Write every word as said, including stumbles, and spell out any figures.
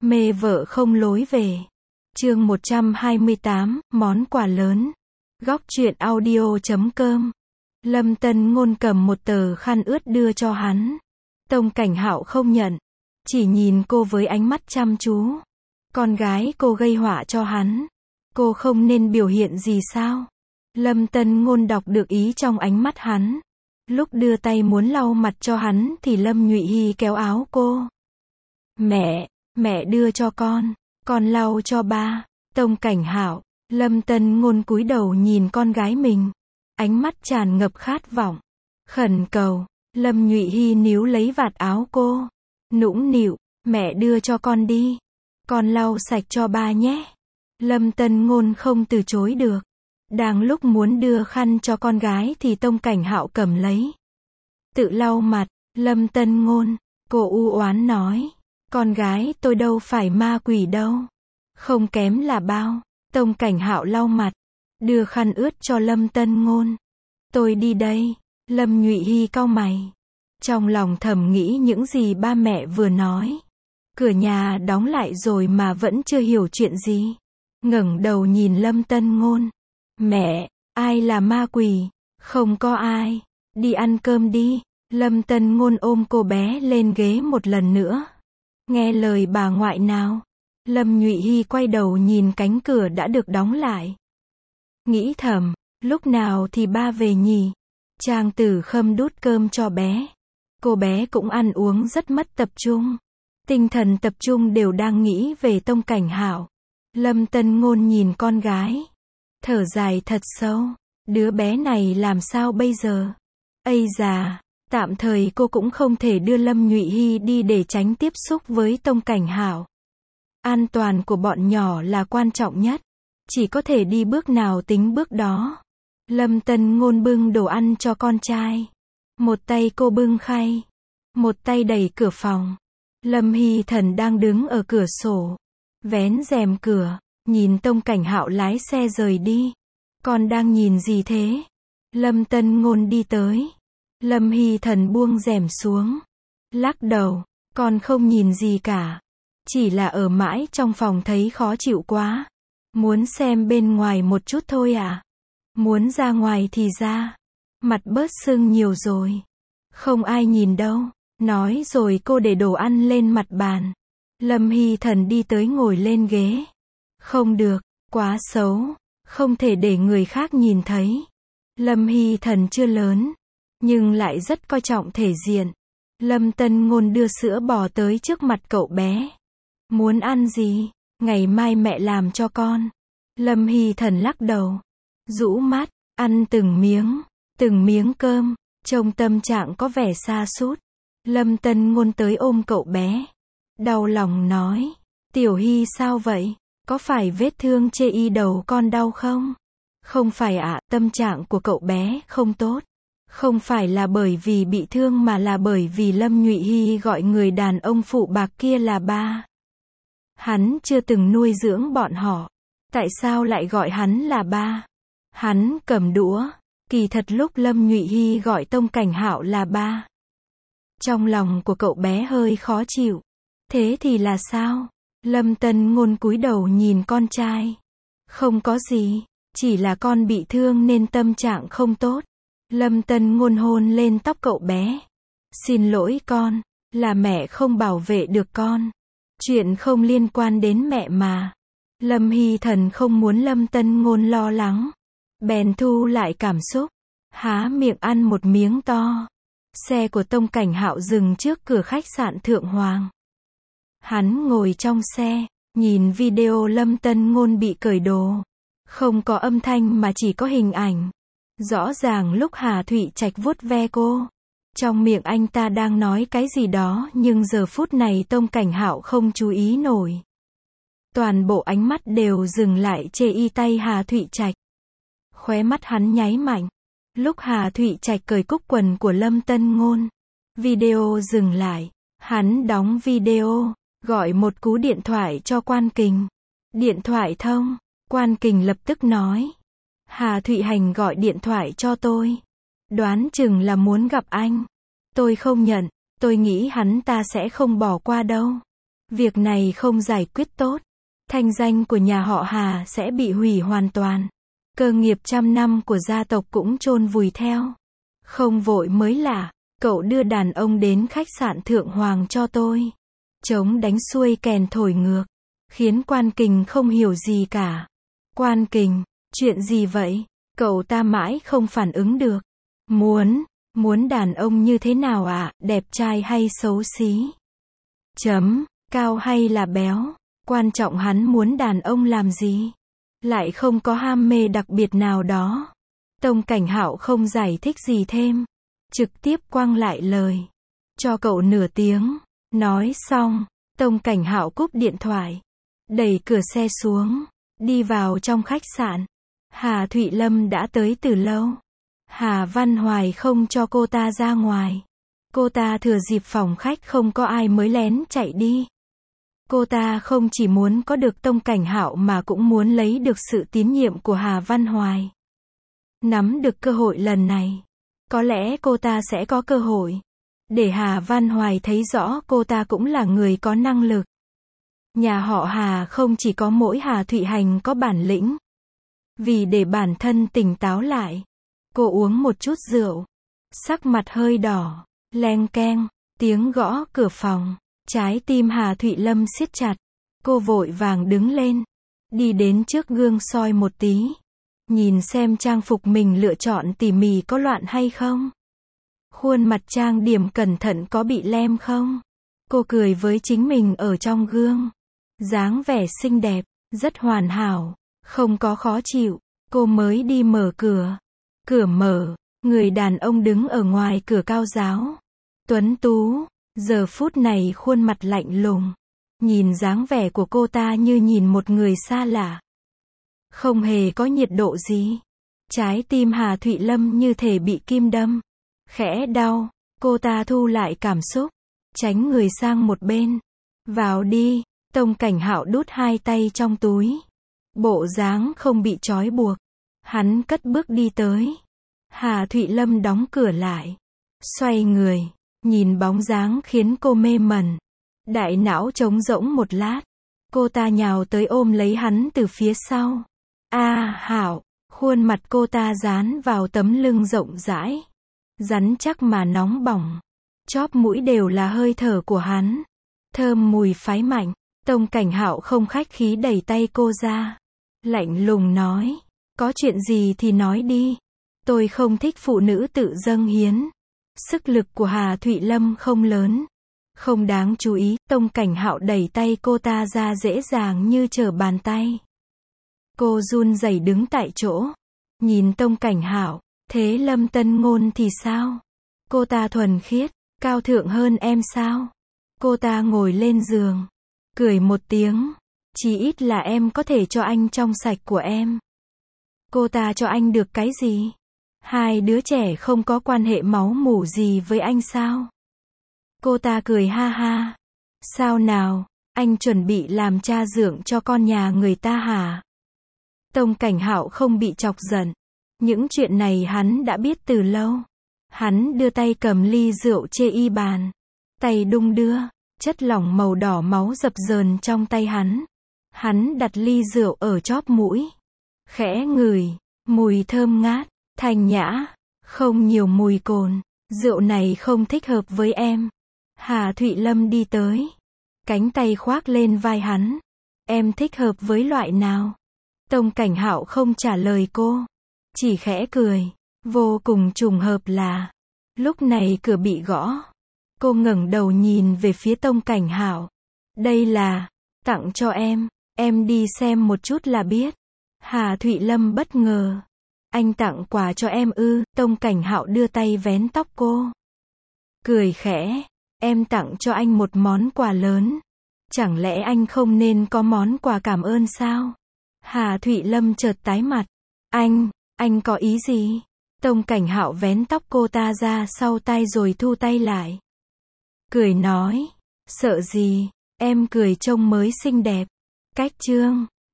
Mê vợ không lối về. Chương một trăm hai mươi tám, món quà lớn. Góc truyện audio chấm com. Lâm Tân Ngôn cầm một tờ khăn ướt đưa cho hắn. Tông Cảnh Hạo không nhận, chỉ nhìn cô với ánh mắt chăm chú. Con gái cô gây họa cho hắn, cô không nên biểu hiện gì sao? Lâm Tân Ngôn đọc được ý trong ánh mắt hắn. Lúc đưa tay muốn lau mặt cho hắn thì Lâm Nhụy Hy kéo áo cô. Mẹ, mẹ đưa cho con, con lau cho ba. Tông Cảnh Hạo, Lâm Tân Ngôn cúi đầu nhìn con gái mình, ánh mắt tràn ngập khát vọng, khẩn cầu. Lâm Nhụy Hy níu lấy vạt áo cô, nũng nịu, mẹ đưa cho con đi, con lau sạch cho ba nhé. Lâm Tân Ngôn không từ chối được. Đang lúc muốn đưa khăn cho con gái thì Tông Cảnh Hạo cầm lấy, tự lau mặt. Lâm Tân Ngôn, cô u oán nói, con gái tôi đâu phải ma quỷ đâu, không kém là bao. Tông Cảnh Hạo lau mặt, đưa khăn ướt cho Lâm Tân Ngôn. Tôi đi đây. Lâm Nhụy Hy cau mày, trong lòng thầm nghĩ những gì ba mẹ vừa nói. Cửa nhà đóng lại rồi mà vẫn chưa hiểu chuyện gì. Ngẩng đầu nhìn Lâm Tân Ngôn. Mẹ, ai là ma quỷ? Không có ai. Đi ăn cơm đi. Lâm Tân Ngôn ôm cô bé lên ghế một lần nữa. Nghe lời bà ngoại nào. Lâm Nhụy Hy quay đầu nhìn cánh cửa đã được đóng lại. Nghĩ thầm, lúc nào thì ba về nhỉ? Trang Tử Khâm đút cơm cho bé. Cô bé cũng ăn uống rất mất tập trung. Tinh thần tập trung đều đang nghĩ về Tông Cảnh Hạo. Lâm Tân Ngôn nhìn con gái, thở dài thật sâu. Đứa bé này làm sao bây giờ? Ây già, tạm thời cô cũng không thể đưa Lâm Nhụy Hy đi để tránh tiếp xúc với Tông Cảnh Hạo. An toàn của bọn nhỏ là quan trọng nhất. Chỉ có thể đi bước nào tính bước đó. Lâm Tân Ngôn bưng đồ ăn cho con trai. Một tay cô bưng khay, một tay đẩy cửa phòng. Lâm Hy Thần đang đứng ở cửa sổ, vén rèm cửa, nhìn Tông Cảnh Hạo lái xe rời đi. Con đang nhìn gì thế? Lâm Tân Ngôn đi tới. Lâm Hy Thần buông rèm xuống, lắc đầu, con không nhìn gì cả. Chỉ là ở mãi trong phòng thấy khó chịu quá. Muốn xem bên ngoài một chút thôi à? Muốn ra ngoài thì ra. Mặt bớt sưng nhiều rồi. Không ai nhìn đâu. Nói rồi cô để đồ ăn lên mặt bàn. Lâm Hy Thần đi tới ngồi lên ghế. Không được, quá xấu. Không thể để người khác nhìn thấy. Lâm Hy Thần chưa lớn, nhưng lại rất coi trọng thể diện. Lâm Tân Ngôn đưa sữa bò tới trước mặt cậu bé. Muốn ăn gì? Ngày mai mẹ làm cho con. Lâm Hy Thần lắc đầu, rũ mắt, ăn từng miếng, từng miếng cơm, trông tâm trạng có vẻ sa sút. Lâm Tân Ngôn tới ôm cậu bé, đau lòng nói, Tiểu Hy sao vậy? Có phải vết thương chê y đầu con đau không? Không phải ạ, tâm trạng của cậu bé không tốt. Không phải là bởi vì bị thương mà là bởi vì Lâm Nhụy Hy gọi người đàn ông phụ bạc kia là ba. Hắn chưa từng nuôi dưỡng bọn họ. Tại sao lại gọi hắn là ba? Hắn cầm đũa. Kỳ thật lúc Lâm Nhụy Hy gọi Tông Cảnh Hạo là ba, trong lòng của cậu bé hơi khó chịu. Thế thì là sao? Lâm Tân Ngôn cúi đầu nhìn con trai. Không có gì, chỉ là con bị thương nên tâm trạng không tốt. Lâm Tân Ngôn hôn lên tóc cậu bé. Xin lỗi con, là mẹ không bảo vệ được con. Chuyện không liên quan đến mẹ mà. Lâm Hy Thần không muốn Lâm Tân Ngôn lo lắng, bèn thu lại cảm xúc, há miệng ăn một miếng to. Xe của Tông Cảnh Hạo dừng trước cửa khách sạn Thượng Hoàng. Hắn ngồi trong xe, nhìn video Lâm Tân Ngôn bị cởi đồ. Không có âm thanh mà chỉ có hình ảnh. Rõ ràng lúc Hà Thụy Trạch vuốt ve cô, trong miệng anh ta đang nói cái gì đó nhưng giờ phút này Tông Cảnh Hạo không chú ý nổi. Toàn bộ ánh mắt đều dừng lại chê y tay Hà Thụy Trạch. Khóe mắt hắn nháy mạnh. Lúc Hà Thụy Trạch cởi cúc quần của Lâm Tân Ngôn, video dừng lại. Hắn đóng video, gọi một cú điện thoại cho Quan Kình. Điện thoại thông, Quan Kình lập tức nói, Hà Thụy Hành gọi điện thoại cho tôi. Đoán chừng là muốn gặp anh. Tôi không nhận, tôi nghĩ hắn ta sẽ không bỏ qua đâu. Việc này không giải quyết tốt, thanh danh của nhà họ Hà sẽ bị hủy hoàn toàn. Cơ nghiệp trăm năm của gia tộc cũng chôn vùi theo. Không vội mới lạ, cậu đưa đàn ông đến khách sạn Thượng Hoàng cho tôi. Trống đánh xuôi kèn thổi ngược, khiến Quan Kình không hiểu gì cả. Quan Kình, chuyện gì vậy? Cậu ta mãi không phản ứng được. Muốn, muốn đàn ông như thế nào ạ, à? Đẹp trai hay xấu xí? Chấm, cao hay là béo? Quan trọng hắn muốn đàn ông làm gì? Lại không có ham mê đặc biệt nào đó. Tông Cảnh Hạo không giải thích gì thêm, trực tiếp quăng lại lời. Cho cậu nửa tiếng. Nói xong, Tông Cảnh Hạo cúp điện thoại, đẩy cửa xe xuống, đi vào trong khách sạn. Hà Thụy Lâm đã tới từ lâu. Hà Văn Hoài không cho cô ta ra ngoài. Cô ta thừa dịp phòng khách không có ai mới lén chạy đi. Cô ta không chỉ muốn có được Tông Cảnh Hạo mà cũng muốn lấy được sự tín nhiệm của Hà Văn Hoài. Nắm được cơ hội lần này, có lẽ cô ta sẽ có cơ hội để Hà Văn Hoài thấy rõ cô ta cũng là người có năng lực. Nhà họ Hà không chỉ có mỗi Hà Thụy Hành có bản lĩnh. Vì để bản thân tỉnh táo lại, cô uống một chút rượu, sắc mặt hơi đỏ, leng keng, tiếng gõ cửa phòng. Trái tim Hà Thụy Lâm siết chặt. Cô vội vàng đứng lên, đi đến trước gương soi một tí, nhìn xem trang phục mình lựa chọn tỉ mỉ có loạn hay không. Khuôn mặt trang điểm cẩn thận có bị lem không. Cô cười với chính mình ở trong gương. Dáng vẻ xinh đẹp, rất hoàn hảo, không có khó chịu. Cô mới đi mở cửa. Cửa mở, người đàn ông đứng ở ngoài cửa cao ráo. Tuấn tú. Giờ phút này khuôn mặt lạnh lùng, nhìn dáng vẻ của cô ta như nhìn một người xa lạ. Không hề có nhiệt độ gì. Trái tim Hà Thụy Lâm như thể bị kim đâm. Khẽ đau, cô ta thu lại cảm xúc, tránh người sang một bên. Vào đi, Tông Cảnh Hạo đút hai tay trong túi. Bộ dáng không bị trói buộc. Hắn cất bước đi tới. Hà Thụy Lâm đóng cửa lại, xoay người. Nhìn bóng dáng khiến cô mê mẩn. Đại não trống rỗng một lát. Cô ta nhào tới ôm lấy hắn từ phía sau. A à, Hạo, khuôn mặt cô ta dán vào tấm lưng rộng rãi. Rắn chắc mà nóng bỏng. Chóp mũi đều là hơi thở của hắn. Thơm mùi phái mạnh. Tông Cảnh Hạo không khách khí đẩy tay cô ra. Lạnh lùng nói. Có chuyện gì thì nói đi. Tôi không thích phụ nữ tự dâng hiến. Sức lực của Hà Thụy Lâm không lớn, không đáng chú ý. Tông Cảnh Hạo đẩy tay cô ta ra dễ dàng như trở bàn tay. Cô run rẩy đứng tại chỗ, nhìn Tông Cảnh Hạo. Thế Lâm Tân Ngôn thì sao? Cô ta thuần khiết, cao thượng hơn em sao? Cô ta ngồi lên giường, cười một tiếng. Chỉ ít là em có thể cho anh trong sạch của em. Cô ta cho anh được cái gì? Hai đứa trẻ không có quan hệ máu mủ gì với anh sao? Cô ta cười ha ha. Sao nào, anh chuẩn bị làm cha dượng cho con nhà người ta hả? Tông Cảnh Hạo không bị chọc giận. Những chuyện này hắn đã biết từ lâu. Hắn đưa tay cầm ly rượu chê y bàn. Tay đung đưa, chất lỏng màu đỏ máu dập dờn trong tay hắn. Hắn đặt ly rượu ở chóp mũi. Khẽ ngửi, mùi thơm ngát. Thanh nhã, không nhiều mùi cồn. Rượu này không thích hợp với em. Hà Thụy Lâm đi tới, cánh tay khoác lên vai hắn. Em thích hợp với loại nào? Tông Cảnh Hạo không trả lời cô, chỉ khẽ cười. Vô cùng trùng hợp là, lúc này cửa bị gõ. Cô ngẩng đầu nhìn về phía Tông Cảnh Hạo. Đây là, tặng cho em, em đi xem một chút là biết. Hà Thụy Lâm bất ngờ. Anh tặng quà cho em ư? Tông Cảnh Hạo đưa tay vén tóc cô. Cười khẽ. Em tặng cho anh một món quà lớn. Chẳng lẽ anh không nên có món quà cảm ơn sao? Hà Thụy Lâm chợt tái mặt. Anh, anh có ý gì? Tông Cảnh Hạo vén tóc cô ta ra sau tai rồi thu tay lại. Cười nói. Sợ gì? Em cười trông mới xinh đẹp. Cách chương.